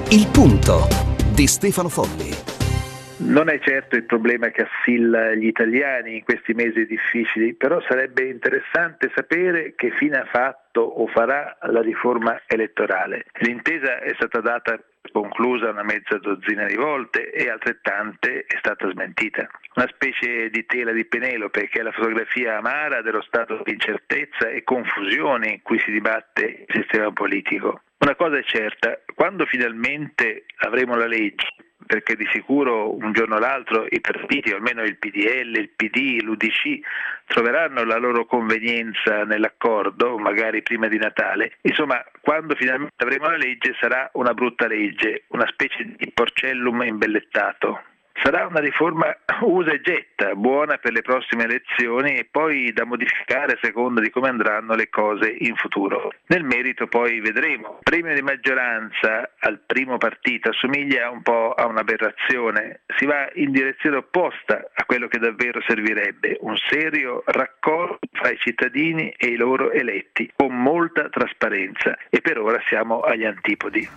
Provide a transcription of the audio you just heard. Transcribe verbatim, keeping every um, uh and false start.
Il punto di Stefano Folli. Non è certo il problema che assilla gli italiani in questi mesi difficili, però sarebbe interessante sapere che fine ha fatto o farà la riforma elettorale. L'intesa è stata data conclusa una mezza dozzina di volte e altrettante è stata smentita. Una specie di tela di Penelope che è la fotografia amara dello stato di incertezza e confusione in cui si dibatte il sistema politico. Una cosa è certa, quando finalmente avremo la legge, perché di sicuro un giorno o l'altro i partiti, o almeno il P D L, il P D, l'U D C, troveranno la loro convenienza nell'accordo, magari prima di Natale. Insomma, quando finalmente avremo la legge sarà una brutta legge, una specie di porcellum imbellettato. Sarà una riforma usa e getta, buona per le prossime elezioni e poi da modificare a seconda di come andranno le cose in futuro. Nel merito poi vedremo. Il premio di maggioranza al primo partito assomiglia un po' a un'aberrazione. Si va in direzione opposta a quello che davvero servirebbe, un serio raccordo fra i cittadini e i loro eletti, con molta trasparenza. E per ora siamo agli antipodi.